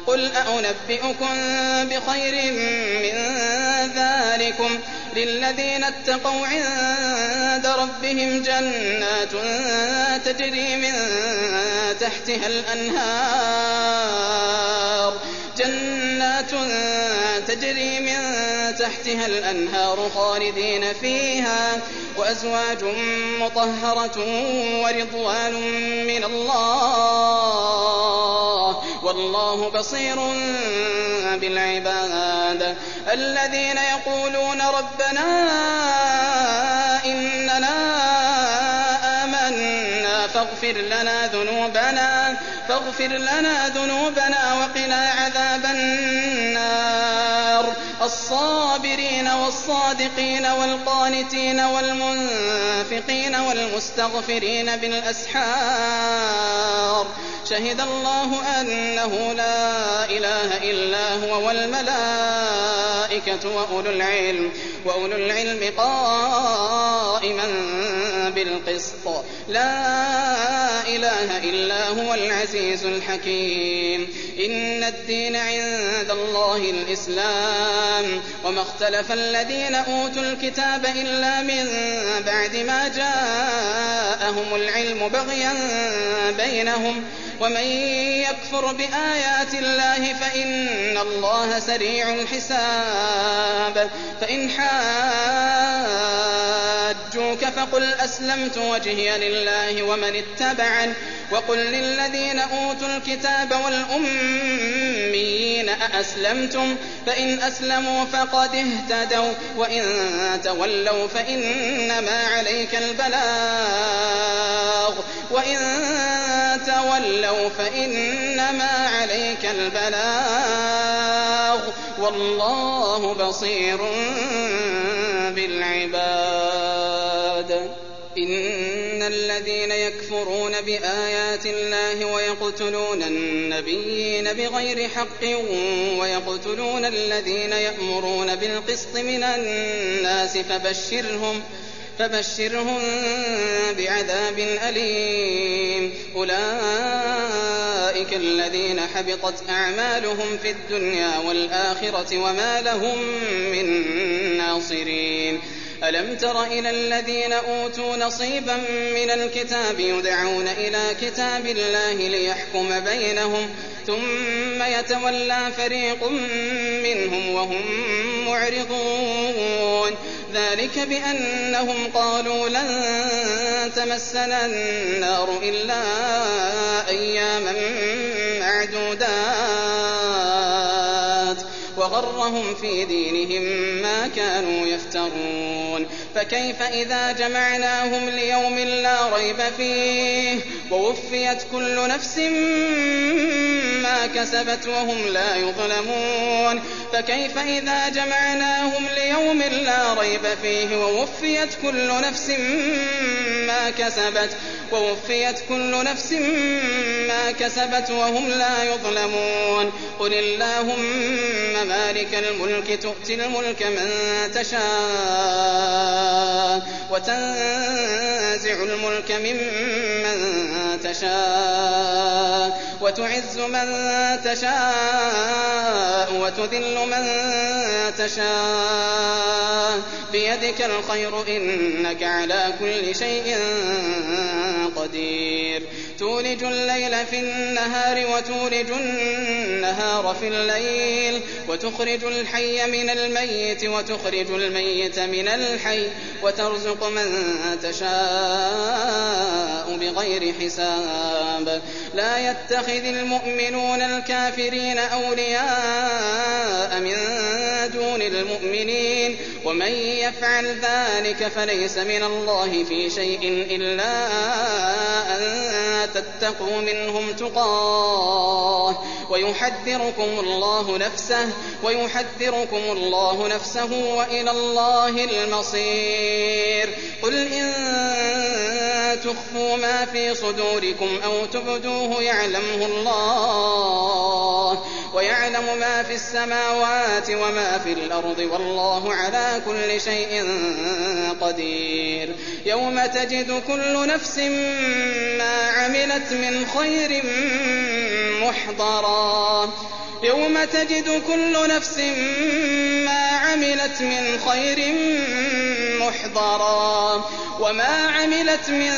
قل أأنبئكم بخير من ذلكم للذين اتقوا عند ربهم جنات تجري من تحتها الأنهار خالدين فيها وأزواج مطهرة ورضوان من الله والله بصير بالعباد الذين يقولون ربنا إننا آمنا فاغفر لنا ذنوبنا وقنا عذاب النار الصابرين والصادقين والقانتين والمنفقين والمستغفرين بالأسحار شهد الله أنه لا إله إلا هو والملائكة وأولو العلم قائما بالقسط لا إله إلا هو العزيز الحكيم إن الدين عند الله الإسلام وما اختلف الذين أوتوا الكتاب إلا من بعد ما جاءهم العلم بغيا بينهم ومن يكفر بآيات الله فإن الله سريع الحساب فإن حاجوك فقل أسلمت وجهي لله ومن اتبعني وقل للذين أوتوا الكتاب والأميين أأسلمتم فإن أسلموا فقد اهتدوا وإن تولوا فإنما عليك البلاغ والله بصير بالعباد إن الذين يكفرون بآيات الله ويقتلون النبيين بغير حق ويقتلون الذين يأمرون بالقسط من الناس فبشرهم بعذاب أليم أولئك الذين حبطت أعمالهم في الدنيا والآخرة وما لهم من ناصرين ألم تر إلى الذين أوتوا نصيبا من الكتاب يدعون إلى كتاب الله ليحكم بينهم ثم يتولى فريق منهم وهم معرضون ذلك بأنهم قالوا لن تمسنا النار إلا أياما معدودات وغرهم في دينهم ما كانوا يفترون فكيف إذا جمعناهم ليوم لا ريب فيه ووفيت كل نفس ما كسبت وهم لا يظلمون فكيف إذا جمعناهم ليوم لا ريب فيه ووفيت كل نفس ما كسبت وهم لا يظلمون قل اللهم مالك الملك تؤتي الملك من تشاء وتنزع الملك ممن تشاء وتعز من تشاء وتذل من تشاء بيدك الخير إنك على كل شيء قدير تولج الليل في النهار وتولج النهار في الليل وتخرج الحي من الميت وتخرج الميت من الحي وترزق من تشاء بغير حساب لا يتخذ المؤمنون الكافرين أولياء من دون المؤمنين ومن يفعل ذلك فليس من الله في شيء إلا أن تتقوا منهم تقاه ويحذركم الله نفسه وإلى الله المصير قل إن تخفوا ما في صدوركم أو تبدوه يعلمه الله ويعلم ما في السماوات وما في الأرض والله على كل شيء قدير يوم تجد كل نفس ما عملت من خير محضرا يوم تجد كل نفس ما عملت من خير محضرا وما عملت من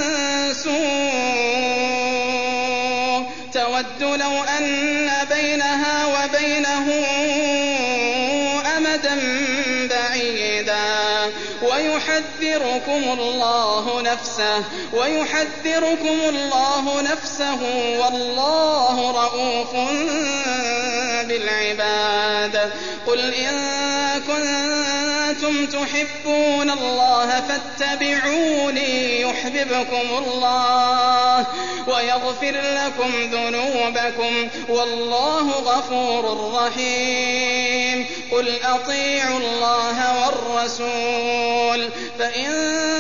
سوء تود لو أن بينها وبينه أمدا بعيدا ويحذركم الله نفسه والله رءوف بالعباد قل إن كنتم تحبون الله فاتبعوني يحببكم الله ويغفر لكم ذنوبكم والله غفور رحيم قل أطيعوا الله والرسول فإن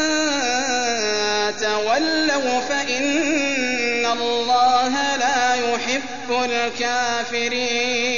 تولوا فإن الله لا يحب الكافرين